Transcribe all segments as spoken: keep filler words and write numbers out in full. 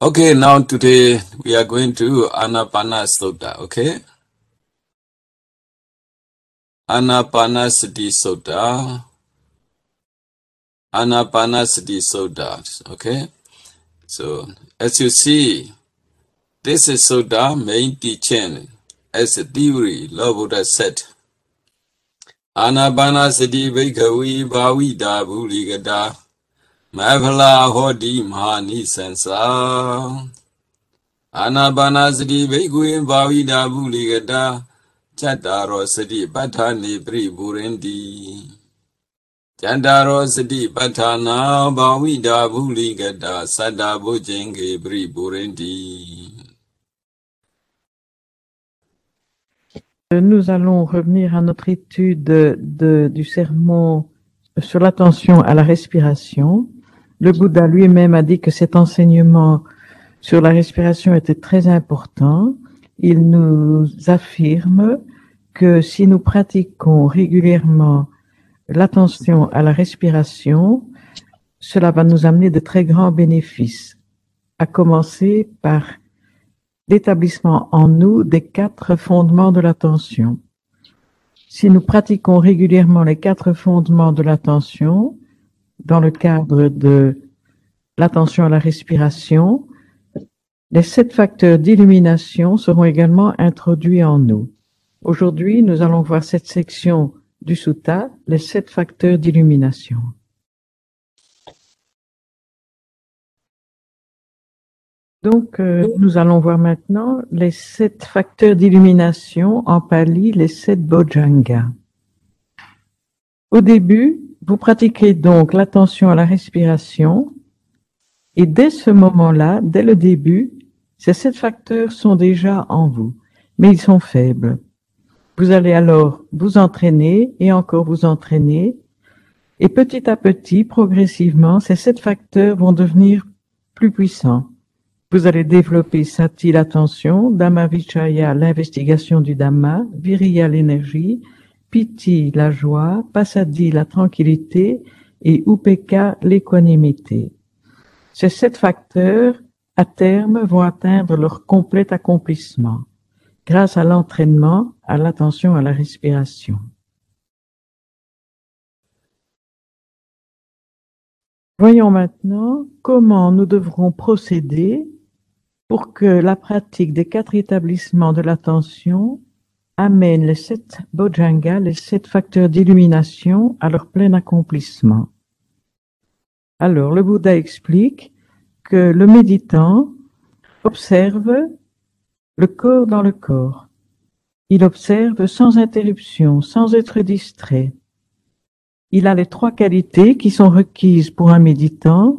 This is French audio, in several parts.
Okay, now today we are going to Anapanasati, okay? Anapanasati Sutta. Anapanasati Sutta, okay? So, as you see, this is Sutta main teaching as a theory, Lord Buddha said. Anapanasati Bhikkhave Bhavida Bhuligata Maphala Hodi Mahani Sansa. Anapanasati Bhikkhave Bhavida Bhuligata Chataro Sati Patani Pripurendi Chataro Sati Patana Bhavida Bhuligata Sada Bhujenge Pripurendi. Nous allons revenir à notre étude de, de, du sermon sur l'attention à la respiration. Le Bouddha lui-même a dit que cet enseignement sur la respiration était très important. Il nous affirme que si nous pratiquons régulièrement l'attention à la respiration, cela va nous amener de très grands bénéfices, à commencer par l'établissement en nous des quatre fondements de l'attention. Si nous pratiquons régulièrement les quatre fondements de l'attention, dans le cadre de l'attention à la respiration, les sept facteurs d'illumination seront également introduits en nous. Aujourd'hui, nous allons voir cette section du sutta, les sept facteurs d'illumination. Donc, euh, nous allons voir maintenant les sept facteurs d'illumination, en pali, les sept bojjhangas. Au début, vous pratiquez donc l'attention à la respiration, et dès ce moment-là, dès le début, ces sept facteurs sont déjà en vous, mais ils sont faibles. Vous allez alors vous entraîner et encore vous entraîner, et petit à petit, progressivement, ces sept facteurs vont devenir plus puissants. Vous allez développer Sati, l'attention, Dhamma Vichaya, l'investigation du Dhamma, Viriya, l'énergie, Piti, la joie, Passaddhi, la tranquillité, et Upekkha, l'équanimité. Ces sept facteurs, à terme, vont atteindre leur complet accomplissement, grâce à l'entraînement, à l'attention à la respiration. Voyons maintenant comment nous devrons procéder pour que la pratique des quatre établissements de l'attention amène les sept bojjhangas, les sept facteurs d'illumination, à leur plein accomplissement. Alors, le Bouddha explique que le méditant observe le corps dans le corps. Il observe sans interruption, sans être distrait. Il a les trois qualités qui sont requises pour un méditant.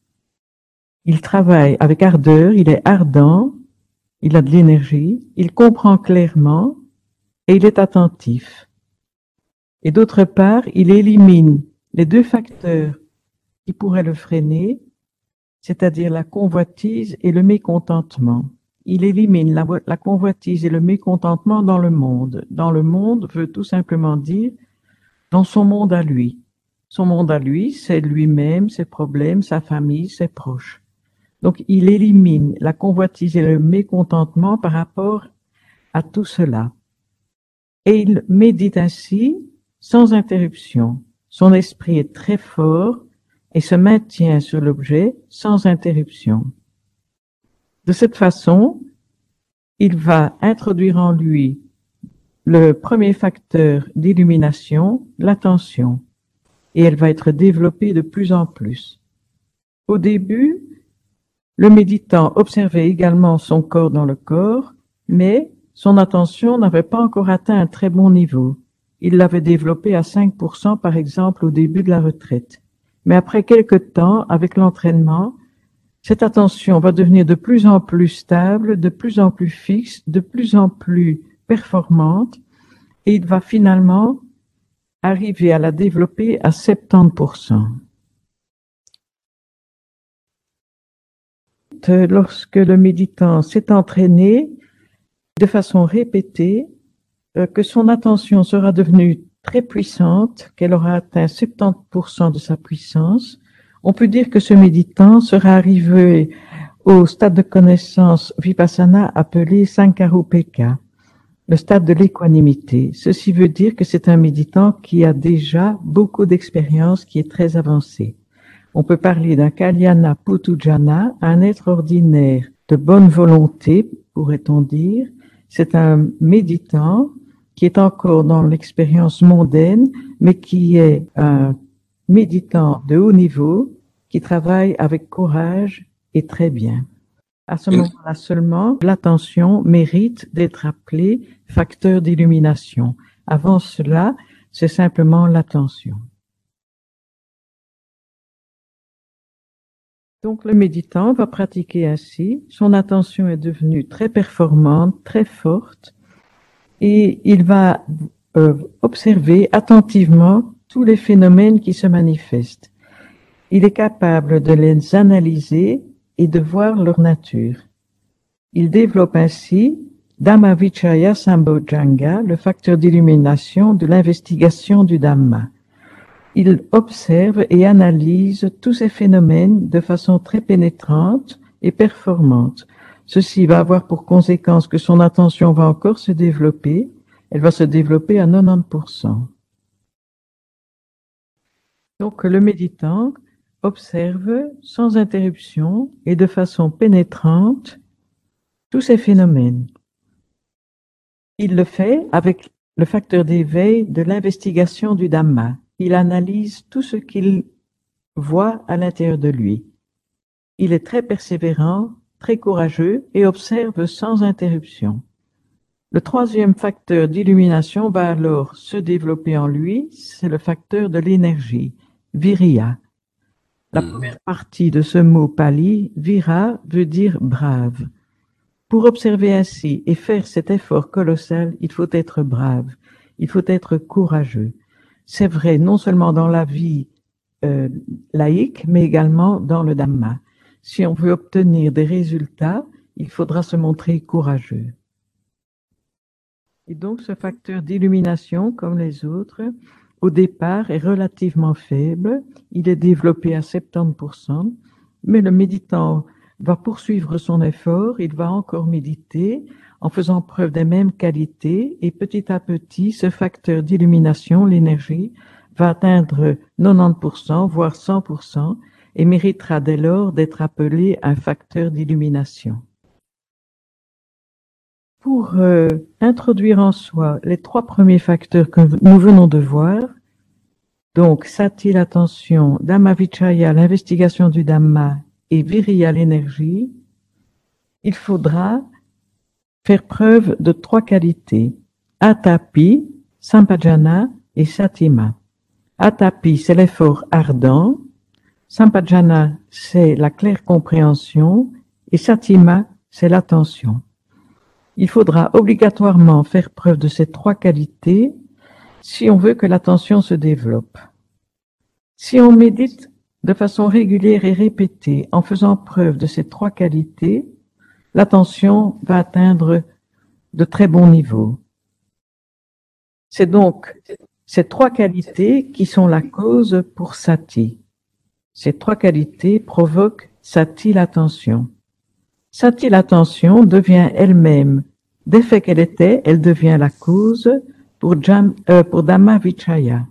Il travaille avec ardeur, il est ardent, il a de l'énergie, il comprend clairement et il est attentif. Et d'autre part, il élimine les deux facteurs qui pourraient le freiner, c'est-à-dire la convoitise et le mécontentement. Il élimine la, la convoitise et le mécontentement dans le monde. Dans le monde veut tout simplement dire dans son monde à lui. Son monde à lui, c'est lui-même, ses problèmes, sa famille, ses proches. Donc, il élimine la convoitise et le mécontentement par rapport à tout cela. Et il médite ainsi sans interruption. Son esprit est très fort et se maintient sur l'objet sans interruption. De cette façon, il va introduire en lui le premier facteur d'illumination, l'attention, et elle va être développée de plus en plus. Au début, le méditant observait également son corps dans le corps, mais son attention n'avait pas encore atteint un très bon niveau. Il l'avait développé à cinq pour cent par exemple au début de la retraite. Mais après quelque temps, avec l'entraînement, cette attention va devenir de plus en plus stable, de plus en plus fixe, de plus en plus performante, et il va finalement arriver à la développer à soixante-dix pour cent. Lorsque le méditant s'est entraîné de façon répétée, euh, que son attention sera devenue très puissante, qu'elle aura atteint soixante-dix pour cent de sa puissance, on peut dire que ce méditant sera arrivé au stade de connaissance vipassana appelé Sankarupeka, le stade de l'équanimité. Ceci veut dire que c'est un méditant qui a déjà beaucoup d'expérience, qui est très avancé. On peut parler d'un Kalyana Putujana, un être ordinaire de bonne volonté, pourrait-on dire. C'est un méditant qui est encore dans l'expérience mondaine, mais qui est un méditant de haut niveau, qui travaille avec courage et très bien. À ce moment-là seulement, l'attention mérite d'être appelée facteur d'illumination. Avant cela, c'est simplement l'attention. Donc le méditant va pratiquer ainsi, son attention est devenue très performante, très forte, et il va euh, observer attentivement tous les phénomènes qui se manifestent. Il est capable de les analyser et de voir leur nature. Il développe ainsi Dhammavichaya Sambojjhanga, le facteur d'illumination de l'investigation du Dhamma. Il observe et analyse tous ces phénomènes de façon très pénétrante et performante. Ceci va avoir pour conséquence que son attention va encore se développer. Elle va se développer à quatre-vingt-dix pour cent. Donc le méditant observe sans interruption et de façon pénétrante tous ces phénomènes. Il le fait avec le facteur d'éveil de l'investigation du Dhamma. Il analyse tout ce qu'il voit à l'intérieur de lui. Il est très persévérant, très courageux et observe sans interruption. Le troisième facteur d'illumination va alors se développer en lui, c'est le facteur de l'énergie, Viriya. La mmh. première partie de ce mot pali, Vira, veut dire brave. Pour observer ainsi et faire cet effort colossal, il faut être brave, il faut être courageux. C'est vrai non seulement dans la vie euh, laïque, mais également dans le Dhamma. Si on veut obtenir des résultats, il faudra se montrer courageux. Et donc ce facteur d'illumination, comme les autres, au départ est relativement faible, il est développé à soixante-dix pour cent, mais le méditant va poursuivre son effort, il va encore méditer en faisant preuve des mêmes qualités et petit à petit, ce facteur d'illumination, l'énergie, va atteindre quatre-vingt-dix pour cent, voire cent pour cent et méritera dès lors d'être appelé un facteur d'illumination. Pour euh, introduire en soi les trois premiers facteurs que nous venons de voir, donc Sati, l'attention, Dhammavichaya, l'investigation du Dhamma, et Viriya, l'énergie, il faudra faire preuve de trois qualités. Atapi, Sampajana et Satima. Atapi, c'est l'effort ardent. Sampajana, c'est la claire compréhension. Et Satima, c'est l'attention. Il faudra obligatoirement faire preuve de ces trois qualités si on veut que l'attention se développe. Si on médite de façon régulière et répétée, en faisant preuve de ces trois qualités, l'attention va atteindre de très bons niveaux. C'est donc ces trois qualités qui sont la cause pour Sati. Ces trois qualités provoquent Sati, l'attention. Sati, l'attention, devient elle-même, dès fait qu'elle était, elle devient la cause pour, Jam, euh, pour Dhammavichaya.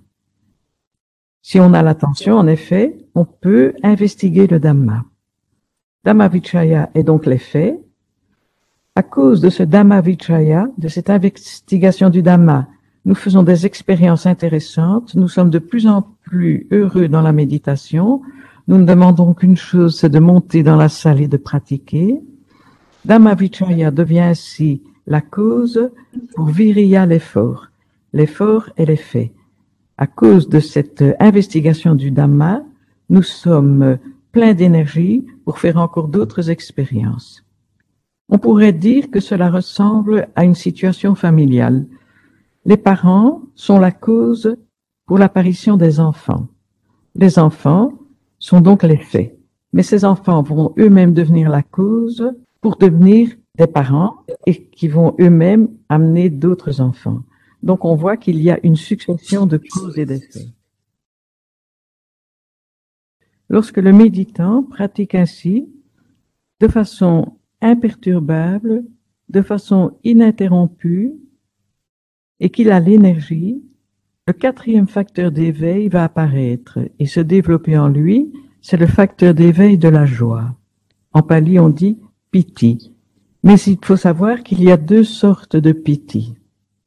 Si on a l'attention, en effet, on peut investiguer le Dhamma. Dhammavichaya est donc l'effet. À cause de ce Dhammavichaya, de cette investigation du Dhamma, nous faisons des expériences intéressantes, nous sommes de plus en plus heureux dans la méditation, nous ne demandons qu'une chose, c'est de monter dans la salle et de pratiquer. Dhammavichaya devient ainsi la cause pour Viriya, l'effort. L'effort est l'effet. À cause de cette investigation du Dhamma, nous sommes pleins d'énergie pour faire encore d'autres expériences. On pourrait dire que cela ressemble à une situation familiale. Les parents sont la cause pour l'apparition des enfants. Les enfants sont donc l'effet. Mais ces enfants vont eux-mêmes devenir la cause pour devenir des parents et qui vont eux-mêmes amener d'autres enfants. Donc, on voit qu'il y a une succession de causes et d'effets. Lorsque le méditant pratique ainsi, de façon imperturbable, de façon ininterrompue, et qu'il a l'énergie, le quatrième facteur d'éveil va apparaître et se développer en lui, c'est le facteur d'éveil de la joie. En pali, on dit piti. Mais il faut savoir qu'il y a deux sortes de piti.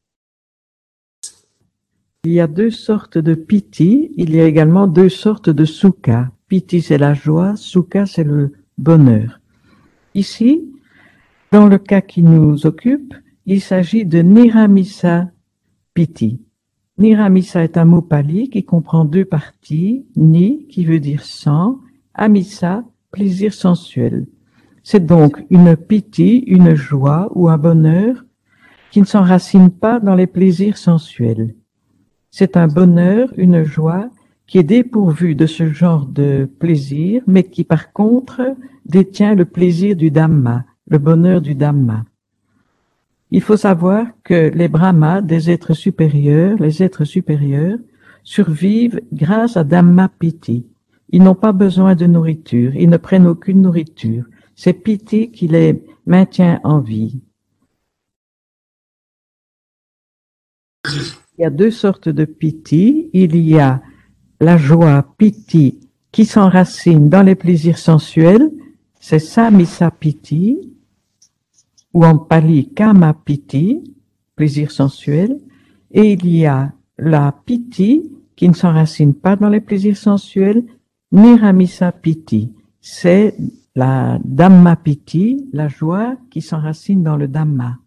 Il y a deux sortes de piti, il y a également deux sortes de sukha. Piti, c'est la joie, sukha, c'est le bonheur. Ici, dans le cas qui nous occupe, il s'agit de niramisa piti. Niramisa est un mot pali qui comprend deux parties, ni, qui veut dire sans, amisa, plaisir sensuel. C'est donc une piti, une joie ou un bonheur qui ne s'enracine pas dans les plaisirs sensuels. C'est un bonheur, une joie qui est dépourvu de ce genre de plaisir, mais qui par contre détient le plaisir du Dhamma, le bonheur du Dhamma. Il faut savoir que les brahmas, des êtres supérieurs, les êtres supérieurs, survivent grâce à Dhamma Piti. Ils n'ont pas besoin de nourriture, ils ne prennent aucune nourriture. C'est Piti qui les maintient en vie. Il y a deux sortes de Piti. Il y a la joie Piti qui s'enracine dans les plaisirs sensuels, c'est Samisa Piti, ou en pali Kama Piti, plaisir sensuel, et il y a la Piti qui ne s'enracine pas dans les plaisirs sensuels, Niramisa Piti, c'est la Dhamma Piti, la joie qui s'enracine dans le Dhamma.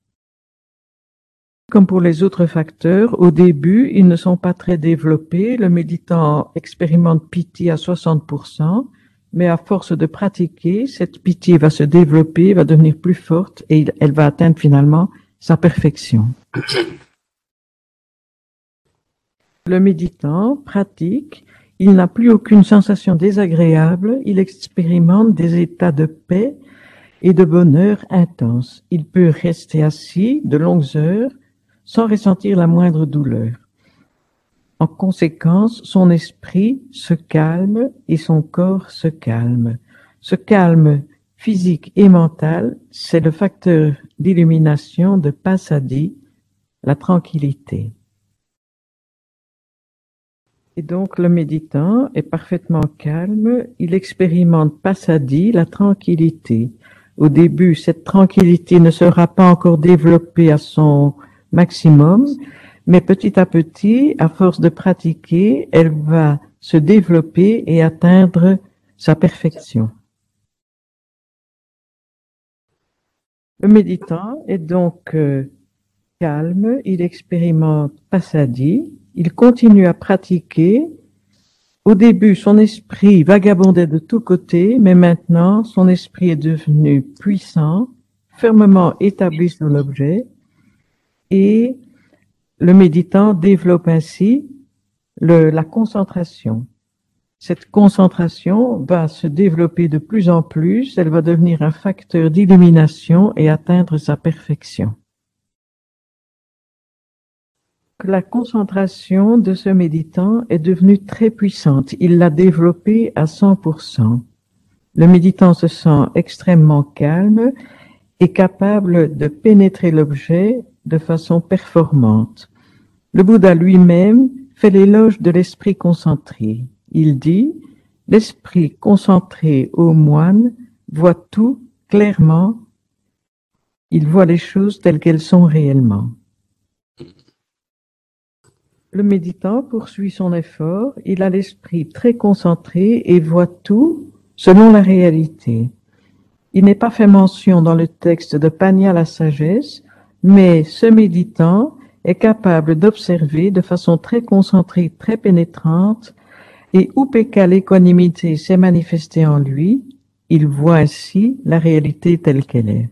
Comme pour les autres facteurs, au début, ils ne sont pas très développés. Le méditant expérimente piti à soixante pour cent, mais à force de pratiquer, cette piti va se développer, va devenir plus forte et elle va atteindre finalement sa perfection. Le méditant pratique, il n'a plus aucune sensation désagréable, il expérimente des états de paix et de bonheur intense. Il peut rester assis de longues heures sans ressentir la moindre douleur. En conséquence, son esprit se calme et son corps se calme. Ce calme physique et mental, c'est le facteur d'illumination de Passaddhi, la tranquillité. Et donc le méditant est parfaitement calme, il expérimente Passaddhi, la tranquillité. Au début, cette tranquillité ne sera pas encore développée à son maximum, mais petit à petit, à force de pratiquer, elle va se développer et atteindre sa perfection. Le méditant est donc euh, calme, il expérimente Passaddhi, il continue à pratiquer. Au début, son esprit vagabondait de tous côtés, mais maintenant, son esprit est devenu puissant, fermement établi sur l'objet, et le méditant développe ainsi le, la concentration. Cette concentration va se développer de plus en plus, elle va devenir un facteur d'illumination et atteindre sa perfection. La concentration de ce méditant est devenue très puissante, il l'a développée à cent pour cent. Le méditant se sent extrêmement calme et capable de pénétrer l'objet de façon performante. Le Bouddha lui-même fait l'éloge de l'esprit concentré. Il dit, l'esprit concentré au moine voit tout clairement, il voit les choses telles qu'elles sont réellement. Le méditant poursuit son effort, il a l'esprit très concentré et voit tout selon la réalité. Il n'est pas fait mention dans le texte de Panya la sagesse, mais ce méditant est capable d'observer de façon très concentrée, très pénétrante, et Upeka l'équanimité s'est manifestée en lui, il voit ainsi la réalité telle qu'elle est.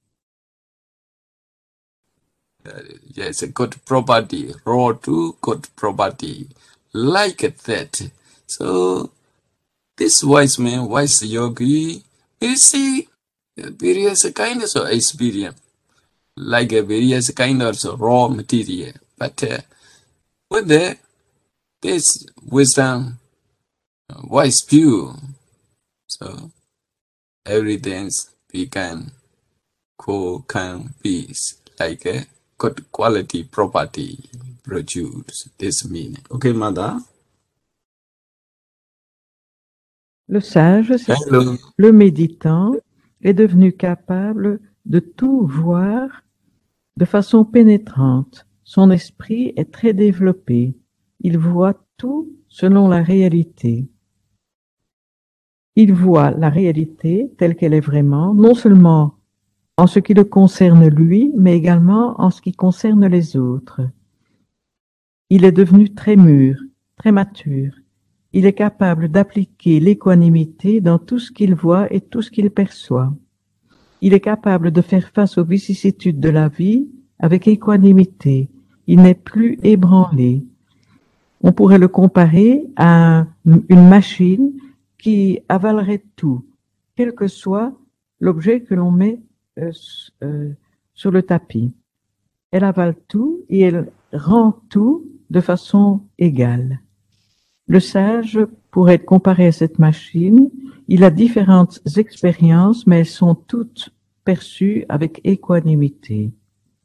Uh, yes, a good property, raw to good property, like that. So, this wise man, wise yogi, will see various kinds of experience, like a various kinds of raw material. But uh, with the, this wisdom, uh, wise view, so everything's become co-can peace, like a good quality property produce this meaning. Okay, mother? Le sage, c'est Hello. le méditant, est devenu capable de tout voir de façon pénétrante. Son esprit est très développé. Il voit tout selon la réalité. Il voit la réalité telle qu'elle est vraiment, non seulement en ce qui le concerne lui, mais également en ce qui concerne les autres. Il est devenu très mûr, très mature. Il est capable d'appliquer l'équanimité dans tout ce qu'il voit et tout ce qu'il perçoit. Il est capable de faire face aux vicissitudes de la vie avec équanimité. Il n'est plus ébranlé. On pourrait le comparer à une machine qui avalerait tout, quel que soit l'objet que l'on met euh, euh, sur le tapis. Elle avale tout et elle rend tout de façon égale. Le sage pourrait être comparé à cette machine. Il a différentes expériences, mais elles sont toutes perçues avec équanimité.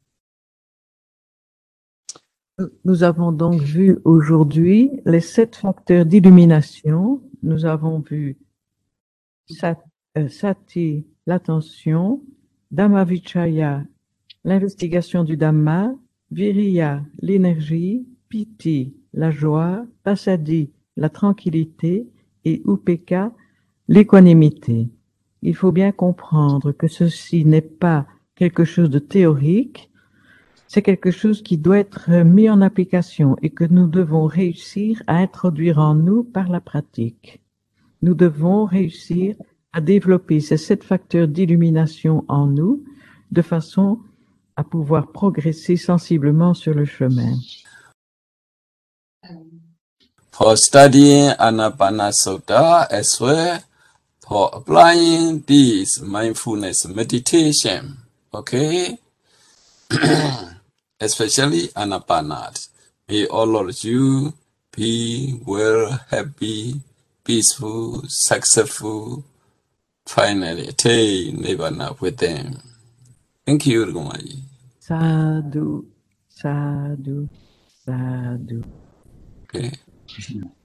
Nous avons donc vu aujourd'hui les sept facteurs d'illumination. Nous avons vu sat, euh, Sati, l'attention, Dhammavichaya, l'investigation du Dhamma, Viriya, l'énergie, Piti, la joie, Passaddhi, la tranquillité, et Upeka, l'équanimité. Il faut bien comprendre que ceci n'est pas quelque chose de théorique, c'est quelque chose qui doit être mis en application et que nous devons réussir à introduire en nous par la pratique. Nous devons réussir à développer ces sept facteurs d'illumination en nous de façon à pouvoir progresser sensiblement sur le chemin. For studying Anapanasutta as well, for applying this mindfulness meditation, okay? Especially Anapanat. May all of you be well, happy, peaceful, successful, finally attain Nibbana with them. Thank you, Rumaji. Sadhu, sadhu, sadhu. Okay.